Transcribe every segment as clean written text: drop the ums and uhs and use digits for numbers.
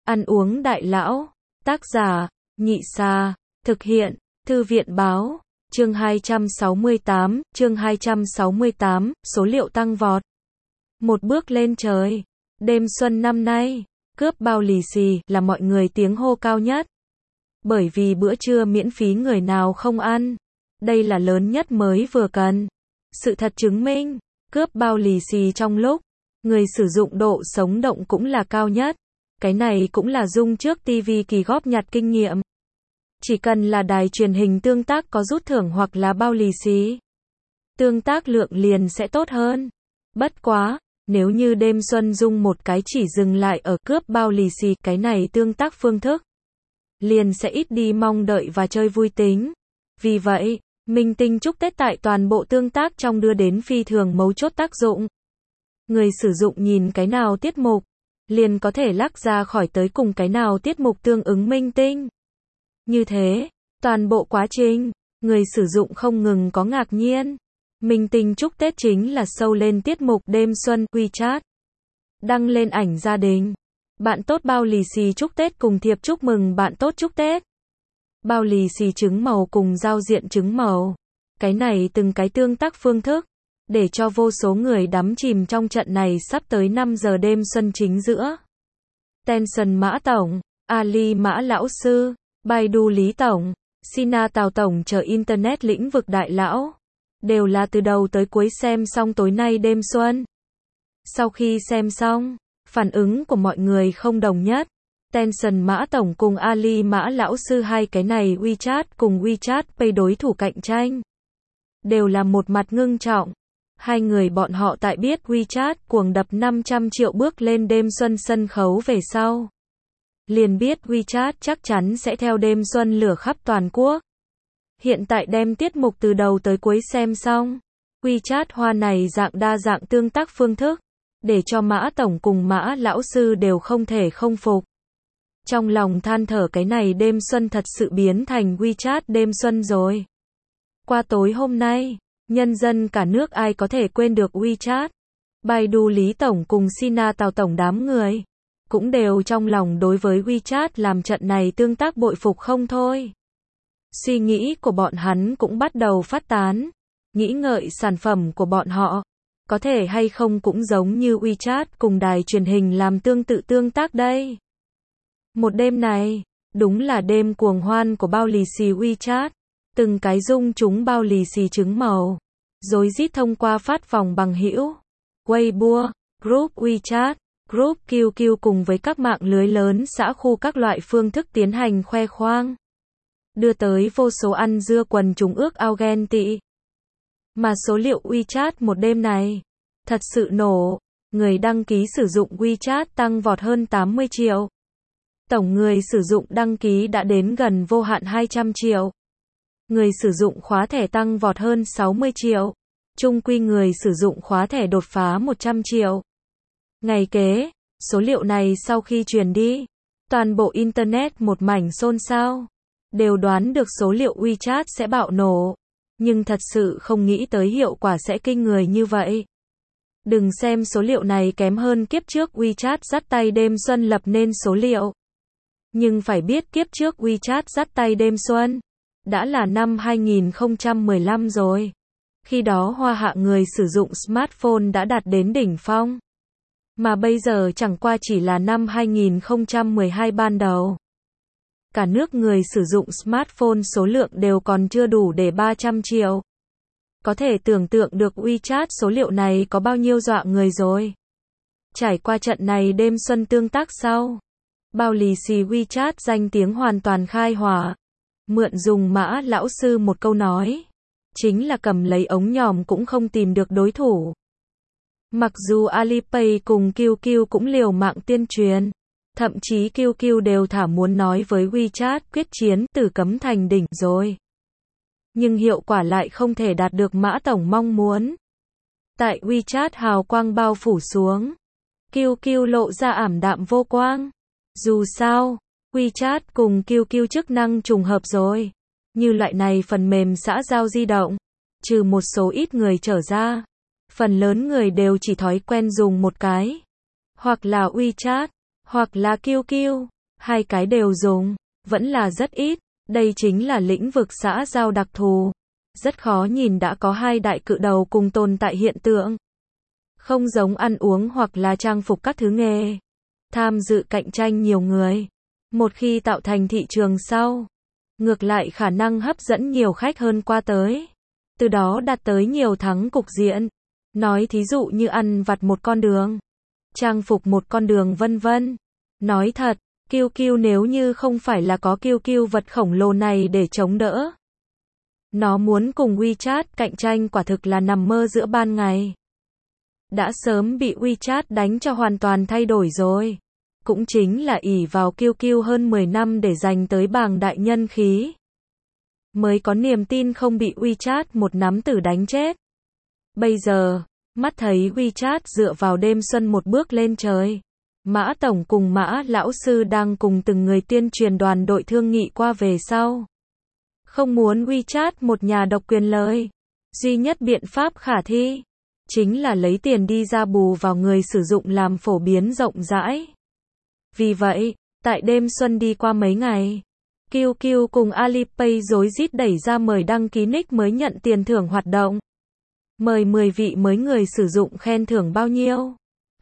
Ăn uống đại lão. Tác giả, Nhị Sa. Thực hiện, Thư viện báo. Chương 268, số liệu tăng vọt. Một bước lên trời. Đêm xuân năm nay, cướp bao lì xì là mọi người tiếng hô cao nhất. Bởi vì bữa trưa miễn phí người nào không ăn. Đây là lớn nhất mới vừa cần. Sự thật chứng minh, cướp bao lì xì trong lúc người sử dụng độ sống động cũng là cao nhất. Cái này cũng là Dung trước TV kỳ góp nhặt kinh nghiệm. Chỉ cần là đài truyền hình tương tác có rút thưởng hoặc là bao lì xì, tương tác lượng liền sẽ tốt hơn. Bất quá, nếu như đêm xuân Dung một cái chỉ dừng lại ở cướp bao lì xì, cái này tương tác phương thức liền sẽ ít đi mong đợi và chơi vui tính. Vì vậy, minh tinh chúc Tết tại toàn bộ tương tác trong đưa đến phi thường mấu chốt tác dụng. Người sử dụng nhìn cái nào tiết mục, liền có thể lắc ra khỏi tới cùng cái nào tiết mục tương ứng minh tinh. Như thế, toàn bộ quá trình, người sử dụng không ngừng có ngạc nhiên. Minh tinh chúc Tết chính là show lên tiết mục đêm xuân WeChat. Đăng lên ảnh gia đình. Bạn tốt bao lì xì chúc Tết cùng thiệp chúc mừng bạn tốt chúc Tết. Bao lì xì trứng màu cùng giao diện trứng màu. Cái này từng cái tương tác phương thức, để cho vô số người đắm chìm trong trận này sắp tới 5 giờ đêm xuân chính giữa. Tencent Mã Tổng, Ali Mã Lão Sư, Baidu Lý Tổng, Sina Tào Tổng chờ Internet lĩnh vực đại lão. Đều là từ đầu tới cuối xem xong tối nay đêm xuân. Sau khi xem xong, phản ứng của mọi người không đồng nhất. Tencent Mã Tổng cùng Ali Mã Lão Sư hai cái này WeChat cùng WeChat Pay đối thủ cạnh tranh. Đều là một mặt ngưng trọng. Hai người bọn họ tại biết WeChat cuồng đập 500 triệu bước lên đêm xuân sân khấu về sau. Liền biết WeChat chắc chắn sẽ theo đêm xuân lửa khắp toàn quốc. Hiện tại đem tiết mục từ đầu tới cuối xem xong. WeChat hoa này dạng đa dạng tương tác phương thức, để cho Mã Tổng cùng Mã Lão Sư đều không thể không phục. Trong lòng than thở cái này đêm xuân thật sự biến thành WeChat đêm xuân rồi. Qua tối hôm nay, nhân dân cả nước ai có thể quên được WeChat. Baidu Lý Tổng cùng Sina Tào Tổng đám người cũng đều trong lòng đối với WeChat làm trận này tương tác bội phục không thôi. Suy nghĩ của bọn hắn cũng bắt đầu phát tán, nghĩ ngợi sản phẩm của bọn họ có thể hay không cũng giống như WeChat cùng đài truyền hình làm tương tự tương tác đây. Một đêm này, đúng là đêm cuồng hoan của bao lì xì WeChat. Từng cái dung chúng bao lì xì trứng màu, rối rít thông qua phát vòng bằng hữu, Weibo, Group WeChat, Group QQ cùng với các mạng lưới lớn xã khu các loại phương thức tiến hành khoe khoang. Đưa tới vô số ăn dưa quần chúng ước ao ghen tị. Mà số liệu WeChat một đêm này, thật sự nổ, người đăng ký sử dụng WeChat tăng vọt hơn 80 triệu. Tổng người sử dụng đăng ký đã đến gần vô hạn 200 triệu. Người sử dụng khóa thẻ tăng vọt hơn 60 triệu. Chung quy người sử dụng khóa thẻ đột phá 100 triệu. Ngày kế, số liệu này sau khi truyền đi, toàn bộ Internet một mảnh xôn xao. Đều đoán được số liệu WeChat sẽ bạo nổ. Nhưng thật sự không nghĩ tới hiệu quả sẽ kinh người như vậy. Đừng xem số liệu này kém hơn kiếp trước WeChat dắt tay đêm xuân lập nên số liệu. Nhưng phải biết kiếp trước WeChat dắt tay đêm xuân đã là năm 2015 rồi. Khi đó hoa hạ người sử dụng smartphone đã đạt đến đỉnh phong. Mà bây giờ chẳng qua chỉ là năm 2012 ban đầu. Cả nước người sử dụng smartphone số lượng đều còn chưa đủ để 300 triệu. Có thể tưởng tượng được WeChat số liệu này có bao nhiêu dọa người rồi. Trải qua trận này đêm xuân tương tác sau, bao lì xì WeChat danh tiếng hoàn toàn khai hỏa. Mượn dùng Mã Lão Sư một câu nói, chính là cầm lấy ống nhòm cũng không tìm được đối thủ. Mặc dù Alipay cùng QQ cũng liều mạng tuyên truyền, thậm chí QQ đều thả muốn nói với WeChat quyết chiến từ cấm thành đỉnh rồi. Nhưng hiệu quả lại không thể đạt được Mã Tổng mong muốn. Tại WeChat hào quang bao phủ xuống, QQ lộ ra ảm đạm vô quang. Dù sao, WeChat cùng QQ chức năng trùng hợp rồi. Như loại này phần mềm xã giao di động, trừ một số ít người trở ra, phần lớn người đều chỉ thói quen dùng một cái. Hoặc là WeChat, hoặc là QQ. Hai cái đều dùng, vẫn là rất ít. Đây chính là lĩnh vực xã giao đặc thù. Rất khó nhìn đã có hai đại cự đầu cùng tồn tại hiện tượng. Không giống ăn uống hoặc là trang phục các thứ nghề. Tham dự cạnh tranh nhiều người. Một khi tạo thành thị trường sau, ngược lại khả năng hấp dẫn nhiều khách hơn qua tới. Từ đó đạt tới nhiều thắng cục diện. Nói thí dụ như ăn vặt một con đường, trang phục một con đường vân vân. Nói thật, QQ nếu như không phải là có QQ vật khổng lồ này để chống đỡ, nó muốn cùng WeChat cạnh tranh quả thực là nằm mơ giữa ban ngày. Đã sớm bị WeChat đánh cho hoàn toàn thay đổi rồi. Cũng chính là ỷ vào QQ hơn 10 năm để giành tới bảng đại nhân khí, mới có niềm tin không bị WeChat một nắm tử đánh chết. Bây giờ, mắt thấy WeChat dựa vào đêm xuân một bước lên trời. Mã Tổng cùng Mã Lão Sư đang cùng từng người tuyên truyền đoàn đội thương nghị qua về sau. Không muốn WeChat một nhà độc quyền lợi. Duy nhất biện pháp khả thi, chính là lấy tiền đi ra bù vào người sử dụng làm phổ biến rộng rãi. Vì vậy, tại đêm xuân đi qua mấy ngày, QQ cùng Alipay rối rít đẩy ra mời đăng ký nick mới nhận tiền thưởng hoạt động. Mời 10 vị mới người sử dụng khen thưởng bao nhiêu?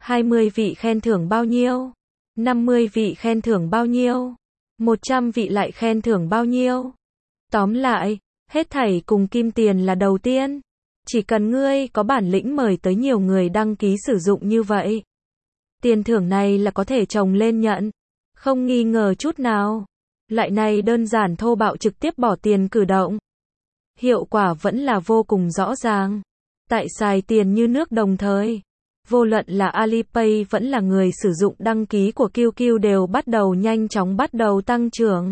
20 vị khen thưởng bao nhiêu? 50 vị khen thưởng bao nhiêu? 100 vị lại khen thưởng bao nhiêu? Tóm lại, hết thảy cùng kim tiền là đầu tiên. Chỉ cần ngươi có bản lĩnh mời tới nhiều người đăng ký sử dụng như vậy, tiền thưởng này là có thể chồng lên nhận. Không nghi ngờ chút nào. Loại này đơn giản thô bạo trực tiếp bỏ tiền cử động. Hiệu quả vẫn là vô cùng rõ ràng. Tại xài tiền như nước đồng thời, vô luận là Alipay vẫn là người sử dụng đăng ký của QQ đều bắt đầu nhanh chóng bắt đầu tăng trưởng.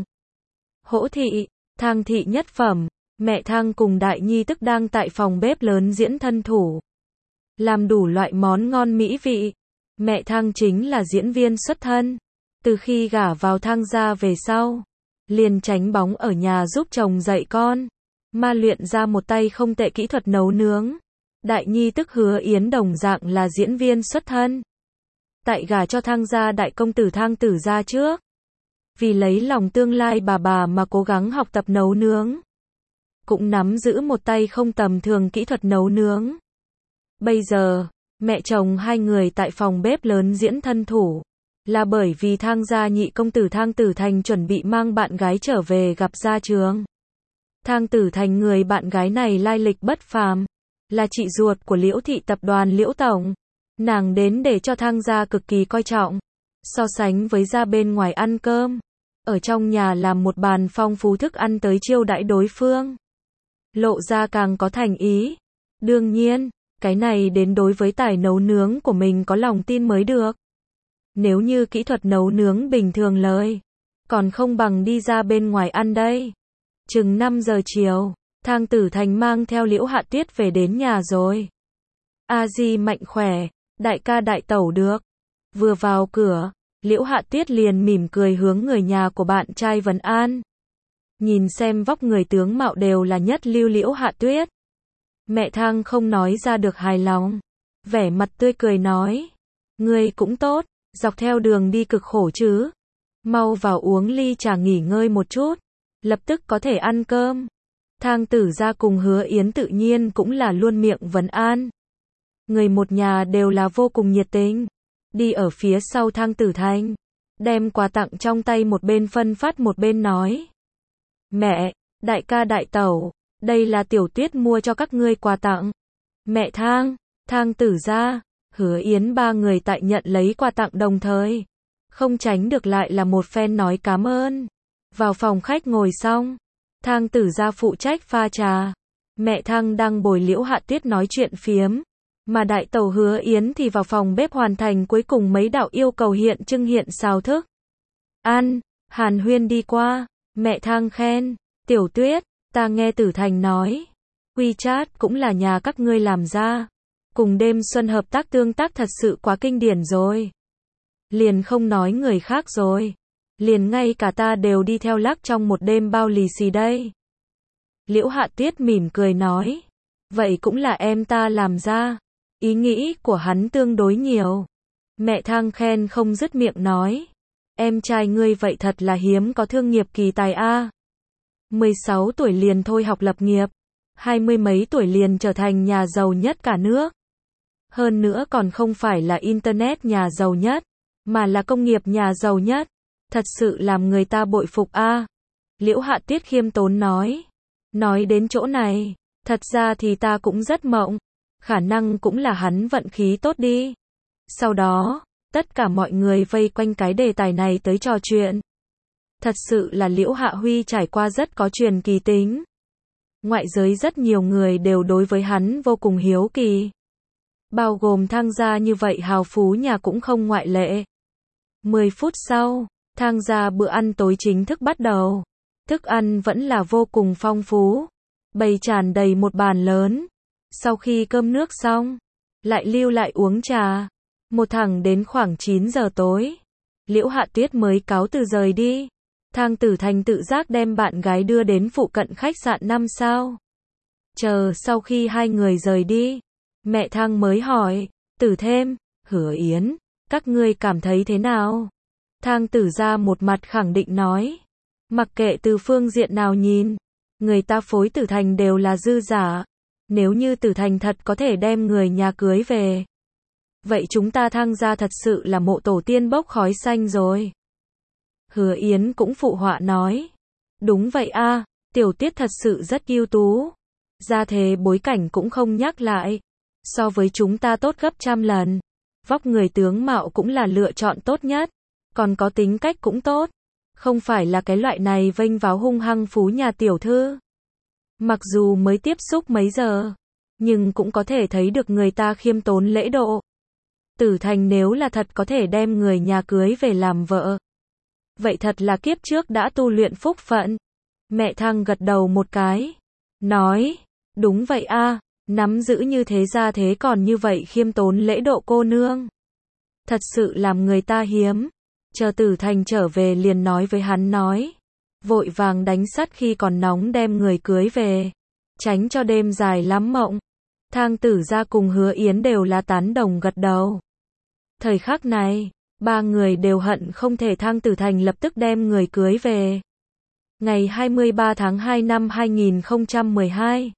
Hỗ thị, Thang thị nhất phẩm, mẹ Thang cùng Đại Nhi tức đang tại phòng bếp lớn diễn thân thủ, làm đủ loại món ngon mỹ vị. Mẹ Thang chính là diễn viên xuất thân. Từ khi gả vào Thang gia về sau, liền tránh bóng ở nhà giúp chồng dạy con, ma luyện ra một tay không tệ kỹ thuật nấu nướng. Đại Nhi tức Hứa Yến đồng dạng là diễn viên xuất thân. Tại gả cho Thang gia đại công tử Thang Tử gia trước, vì lấy lòng tương lai bà mà cố gắng học tập nấu nướng, cũng nắm giữ một tay không tầm thường kỹ thuật nấu nướng. Bây giờ, mẹ chồng hai người tại phòng bếp lớn diễn thân thủ, là bởi vì Thang gia nhị công tử Thang Tử Thành chuẩn bị mang bạn gái trở về gặp gia trường. Thang Tử Thành người bạn gái này lai lịch bất phàm, là chị ruột của Liễu thị tập đoàn Liễu tổng. Nàng đến để cho Thang gia cực kỳ coi trọng. So sánh với ra bên ngoài ăn cơm, ở trong nhà làm một bàn phong phú thức ăn tới chiêu đãi đối phương, lộ ra càng có thành ý. Đương nhiên, cái này đến đối với tài nấu nướng của mình có lòng tin mới được. Nếu như kỹ thuật nấu nướng bình thường lời, còn không bằng đi ra bên ngoài ăn đây. Chừng 5 giờ chiều, Thang Tử Thành mang theo Liễu Hạ Tuyết về đến nhà rồi. A Di mạnh khỏe, đại ca đại tẩu được. Vừa vào cửa, Liễu Hạ Tuyết liền mỉm cười hướng người nhà của bạn trai vấn an. Nhìn xem vóc người tướng mạo đều là nhất lưu Liễu Hạ Tuyết. Mẹ Thang không nói ra được hài lòng. Vẻ mặt tươi cười nói. Ngươi cũng tốt, dọc theo đường đi cực khổ chứ. Mau vào uống ly trà nghỉ ngơi một chút, lập tức có thể ăn cơm. Thang Tử gia cùng Hứa Yến tự nhiên cũng là luôn miệng vấn an. Người một nhà đều là vô cùng nhiệt tình. Đi ở phía sau Thang Tử Thành, đem quà tặng trong tay một bên phân phát một bên nói. Mẹ, đại ca đại tẩu, đây là Tiểu Tuyết mua cho các ngươi quà tặng. Mẹ Thang, Thang Tử gia, Hứa Yến ba người tại nhận lấy quà tặng đồng thời, không tránh được lại là một phen nói cảm ơn. Vào phòng khách ngồi xong, Thang Tử gia phụ trách pha trà. Mẹ Thang đang bồi Liễu Hạ Tuyết nói chuyện phiếm, mà đại tẩu Hứa Yến thì vào phòng bếp hoàn thành cuối cùng mấy đạo yêu cầu hiện trưng hiện xào thức. Ăn, hàn huyên đi qua, mẹ Thang khen, Tiểu Tuyết, ta nghe Tử Thành nói, WeChat cũng là nhà các ngươi làm ra, cùng đêm xuân hợp tác tương tác thật sự quá kinh điển rồi. Liền không nói người khác rồi, liền ngay cả ta đều đi theo lắc trong một đêm bao lì xì đây. Liễu Hạ Tuyết mỉm cười nói, vậy cũng là em ta làm ra. Ý nghĩ của hắn tương đối nhiều. Mẹ Thang khen không dứt miệng nói, Em trai ngươi vậy thật là hiếm có thương nghiệp kỳ tài a. 16 tuổi liền thôi học lập nghiệp, 20 mấy tuổi liền trở thành nhà giàu nhất cả nước. Hơn nữa còn không phải là internet nhà giàu nhất, mà là công nghiệp nhà giàu nhất. Thật sự làm người ta bội phục a. Liễu Hạ Tuyết khiêm tốn nói. Nói đến chỗ này, thật ra thì ta cũng rất mộng. Khả năng cũng là hắn vận khí tốt đi. Sau đó, tất cả mọi người vây quanh cái đề tài này tới trò chuyện. Thật sự là Liễu Hạ Huy trải qua rất có truyền kỳ tính. Ngoại giới rất nhiều người đều đối với hắn vô cùng hiếu kỳ. Bao gồm Thang gia như vậy hào phú nhà cũng không ngoại lệ. 10 phút sau, Thang gia bữa ăn tối chính thức bắt đầu. Thức ăn vẫn là vô cùng phong phú. Bày tràn đầy một bàn lớn. Sau khi cơm nước xong, lại lưu lại uống trà. Một thẳng đến khoảng 9 giờ tối. Liễu Hạ Tuyết mới cáo từ rời đi. Thang Tử Thành tự giác đem bạn gái đưa đến phụ cận khách sạn 5 sao. Chờ sau khi hai người rời đi, mẹ Thang mới hỏi, Tử Thêm, Hứa Yến, các ngươi cảm thấy thế nào? Thang Tử ra một mặt khẳng định nói, mặc kệ từ phương diện nào nhìn, người ta phối Tử Thành đều là dư giả. Nếu như Tử Thành thật có thể đem người nhà cưới về, vậy chúng ta Thang gia thật sự là mộ tổ tiên bốc khói xanh rồi. Hứa Yến cũng phụ họa nói, đúng vậy a, Tiểu Tuyết thật sự rất ưu tú. Gia thế bối cảnh cũng không nhắc lại, so với chúng ta tốt gấp trăm lần. Vóc người tướng mạo cũng là lựa chọn tốt nhất, còn có tính cách cũng tốt, không phải là cái loại này vênh váo hung hăng phú nhà tiểu thư. Mặc dù mới tiếp xúc mấy giờ, nhưng cũng có thể thấy được người ta khiêm tốn lễ độ. Tử Thành nếu là thật có thể đem người nhà cưới về làm vợ, vậy thật là kiếp trước đã tu luyện phúc phận. Mẹ Thang gật đầu một cái, nói, đúng vậy a, nắm giữ như thế gia thế còn như vậy khiêm tốn lễ độ cô nương. Thật sự làm người ta hiếm. Chờ Tử Thành trở về liền nói với hắn nói, vội vàng đánh sắt khi còn nóng đem người cưới về, tránh cho đêm dài lắm mộng. Thang Tử gia cùng Hứa Yến đều là tán đồng gật đầu. Thời khắc này, ba người đều hận không thể Thang Tử Thành lập tức đem người cưới về. Ngày 23 tháng 2 năm 2012.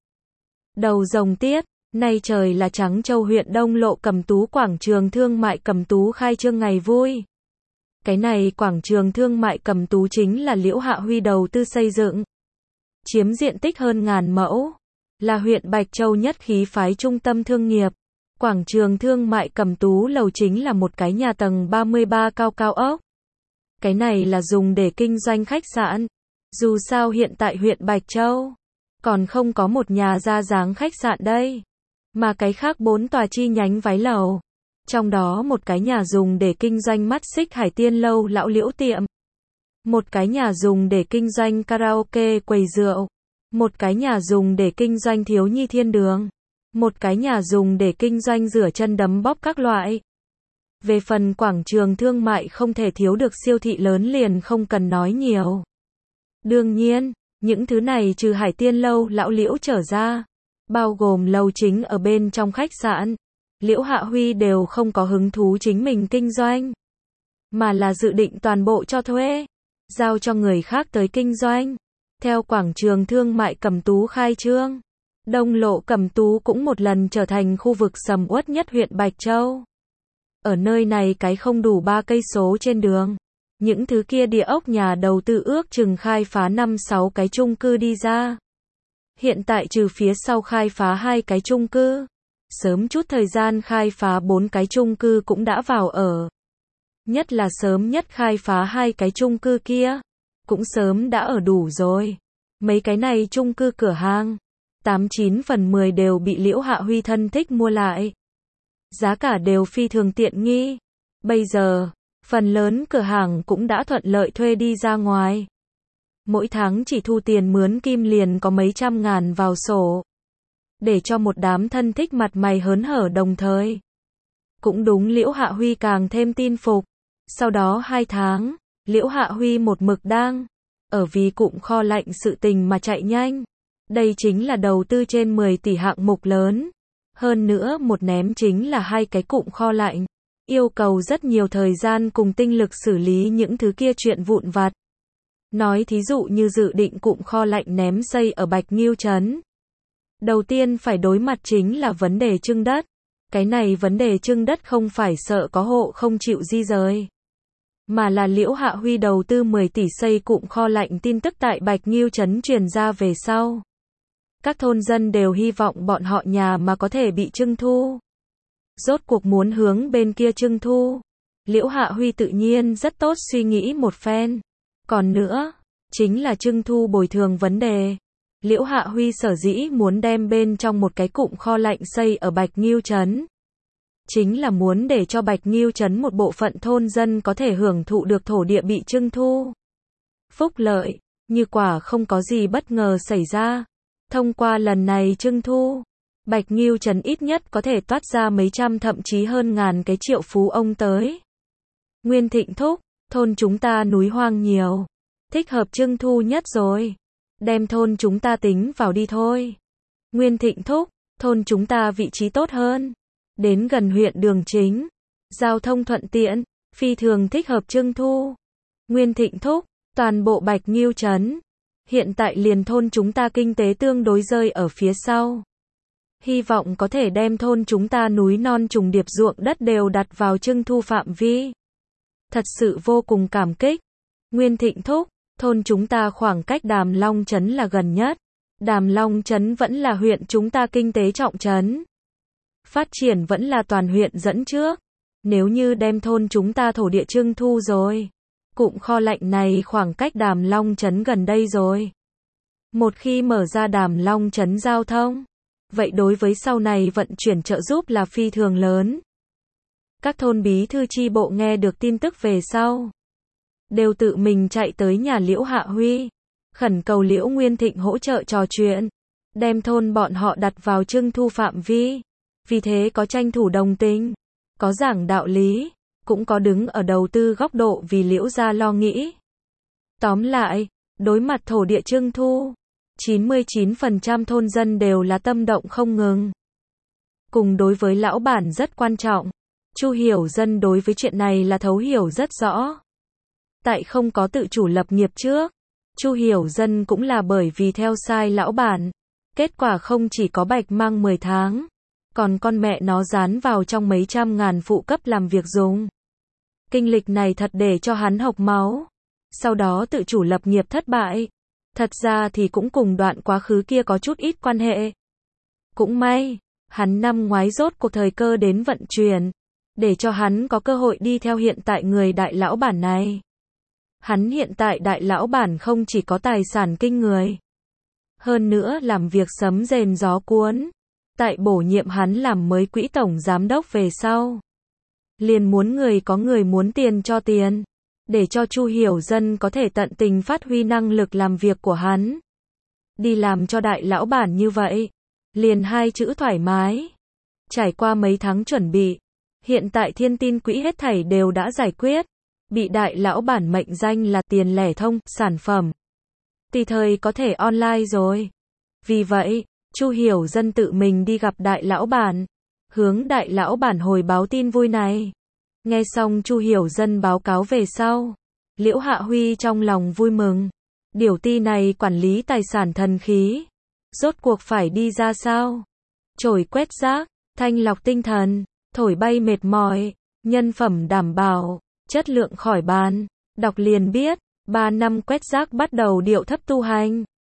Đầu rồng tiết, nay trời là Trắng Châu huyện Đông Lộ Cẩm Tú quảng trường thương mại Cẩm Tú khai trương ngày vui. Cái này quảng trường thương mại Cẩm Tú chính là Liễu Hạ Huy đầu tư xây dựng. Chiếm diện tích hơn 1000 mẫu, là huyện Bạch Châu nhất khí phái trung tâm thương nghiệp. Quảng trường thương mại Cẩm Tú lầu chính là một cái nhà tầng 33 cao cao ốc. Cái này là dùng để kinh doanh khách sạn. Dù sao hiện tại huyện Bạch Châu còn không có một nhà ra dáng khách sạn đây, mà cái khác 4 tòa chi nhánh váy lầu. Trong đó một cái nhà dùng để kinh doanh mắt xích Hải Tiên lâu lão Liễu tiệm, một cái nhà dùng để kinh doanh karaoke quầy rượu, một cái nhà dùng để kinh doanh thiếu nhi thiên đường, một cái nhà dùng để kinh doanh rửa chân đấm bóp các loại. Về phần quảng trường thương mại không thể thiếu được siêu thị lớn liền không cần nói nhiều. Đương nhiên, những thứ này trừ Hải Tiên lâu lão Liễu trở ra, bao gồm lầu chính ở bên trong khách sạn, Liễu Hạ Huy đều không có hứng thú chính mình kinh doanh, mà là dự định toàn bộ cho thuê, giao cho người khác tới kinh doanh. Theo quảng trường thương mại Cẩm Tú khai trương, Đông Lộ Cẩm Tú cũng một lần trở thành khu vực sầm uất nhất huyện Bạch Châu. Ở nơi này cái không đủ 3 cây số trên đường, những thứ kia địa ốc nhà đầu tư ước chừng khai phá 5-6 cái chung cư đi ra. Hiện tại trừ phía sau khai phá 2 cái chung cư, sớm chút thời gian khai phá 4 cái chung cư cũng đã vào ở. Nhất là sớm nhất khai phá 2 cái chung cư kia, cũng sớm đã ở đủ rồi. Mấy cái này chung cư cửa hàng, 89 phần 10 đều bị Liễu Hạ Huy thân thích mua lại. Giá cả đều phi thường tiện nghi. Bây giờ, phần lớn cửa hàng cũng đã thuận lợi thuê đi ra ngoài. Mỗi tháng chỉ thu tiền mướn kim liền có mấy trăm ngàn vào sổ. Để cho một đám thân thích mặt mày hớn hở đồng thời. Cũng đúng Liễu Hạ Huy càng thêm tin phục. Sau đó 2 tháng, Liễu Hạ Huy một mực đang ở vì cụm kho lạnh sự tình mà chạy nhanh. Đây chính là đầu tư trên 10 tỷ hạng mục lớn. Hơn nữa một ném chính là 2 cái cụm kho lạnh. yêu cầu rất nhiều thời gian cùng tinh lực xử lý những thứ kia chuyện vụn vặt. Nói thí dụ như dự định cụm kho lạnh ném xây ở Bạch Nghiêu trấn. Đầu tiên phải đối mặt chính là vấn đề trưng đất. Cái này vấn đề trưng đất không phải sợ có hộ không chịu di rời, mà là Liễu Hạ Huy đầu tư 10 tỷ xây cụm kho lạnh tin tức tại Bạch Nghiêu trấn truyền ra về sau. Các thôn dân đều hy vọng bọn họ nhà mà có thể bị trưng thu. Rốt cuộc muốn hướng bên kia trưng thu. Liễu Hạ Huy tự nhiên rất tốt suy nghĩ một phen. Còn nữa, chính là trưng thu bồi thường vấn đề. Liễu Hạ Huy sở dĩ muốn đem bên trong một cái cụm kho lạnh xây ở Bạch Nghiêu trấn. Chính là muốn để cho Bạch Nghiêu trấn một bộ phận thôn dân có thể hưởng thụ được thổ địa bị trưng thu. Phúc lợi, như quả không có gì bất ngờ xảy ra. Thông qua lần này trưng thu, Bạch Nghiêu trấn ít nhất có thể toát ra mấy trăm thậm chí hơn ngàn cái triệu phú ông tới. Nguyên Thịnh thúc, thôn chúng ta núi hoang nhiều, thích hợp trưng thu nhất rồi. Đem thôn chúng ta tính vào đi thôi. Nguyên Thịnh thúc, thôn chúng ta vị trí tốt hơn, đến gần huyện đường chính, giao thông thuận tiện, phi thường thích hợp trưng thu. Nguyên Thịnh thúc, toàn bộ Bạch Nghiêu trấn, hiện tại liền thôn chúng ta kinh tế tương đối rơi ở phía sau. Hy vọng có thể đem thôn chúng ta núi non trùng điệp ruộng đất đều đặt vào trưng thu phạm vi. Thật sự vô cùng cảm kích. Nguyên Thịnh thúc, thôn chúng ta khoảng cách Đàm Long trấn là gần nhất. Đàm Long trấn vẫn là huyện chúng ta kinh tế trọng trấn. Phát triển vẫn là toàn huyện dẫn trước. Nếu như đem thôn chúng ta thổ địa trưng thu rồi, cụm kho lạnh này khoảng cách Đàm Long trấn gần đây rồi. Một khi mở ra Đàm Long trấn giao thông, vậy đối với sau này vận chuyển trợ giúp là phi thường lớn. Các thôn bí thư chi bộ nghe được tin tức về sau, đều tự mình chạy tới nhà Liễu Hạ Huy, khẩn cầu Liễu Nguyên Thịnh hỗ trợ trò chuyện, đem thôn bọn họ đặt vào trưng thu phạm vi. Vì thế có tranh thủ đồng tình, có giảng đạo lý, cũng có đứng ở đầu tư góc độ vì Liễu gia lo nghĩ. Tóm lại, đối mặt thổ địa trưng thu, 99% thôn dân đều là tâm động không ngừng. Cùng đối với lão bản rất quan trọng, Chu Hiểu Dân đối với chuyện này là thấu hiểu rất rõ. Tại không có tự chủ lập nghiệp trước, Chu Hiểu Dân cũng là bởi vì theo sai lão bản. Kết quả không chỉ có bạch mang 10 tháng, còn con mẹ nó dán vào trong mấy trăm ngàn phụ cấp làm việc dùng. Kinh lịch này thật để cho hắn hộc máu. Sau đó tự chủ lập nghiệp thất bại. Thật ra thì cũng cùng đoạn quá khứ kia có chút ít quan hệ. Cũng may, hắn năm ngoái rốt cuộc thời cơ đến vận chuyển, để cho hắn có cơ hội đi theo hiện tại người đại lão bản này. Hắn hiện tại đại lão bản không chỉ có tài sản kinh người, hơn nữa làm việc sấm rền gió cuốn. Tại bổ nhiệm hắn làm mới quỹ tổng giám đốc về sau, liền muốn người có người muốn tiền cho tiền, để cho Chu Hiểu Dân có thể tận tình phát huy năng lực làm việc của hắn. Đi làm cho đại lão bản như vậy, liền hai chữ thoải mái. Trải qua mấy tháng chuẩn bị, hiện tại Thiên Tin quỹ hết thảy đều đã giải quyết, bị đại lão bản mệnh danh là tiền lẻ thông, sản phẩm tùy thời có thể online rồi. Vì vậy, Chu Hiểu Dân tự mình đi gặp đại lão bản, hướng đại lão bản hồi báo tin vui này. Nghe xong Chu Hiểu Dân báo cáo về sau, Liễu Hạ Huy trong lòng vui mừng. Điều ty này quản lý tài sản thần khí, rốt cuộc phải đi ra sao? Chổi quét rác, thanh lọc tinh thần, thổi bay mệt mỏi, nhân phẩm đảm bảo, chất lượng khỏi bàn. Đọc liền biết, 3 năm quét rác bắt đầu điệu thấp tu hành.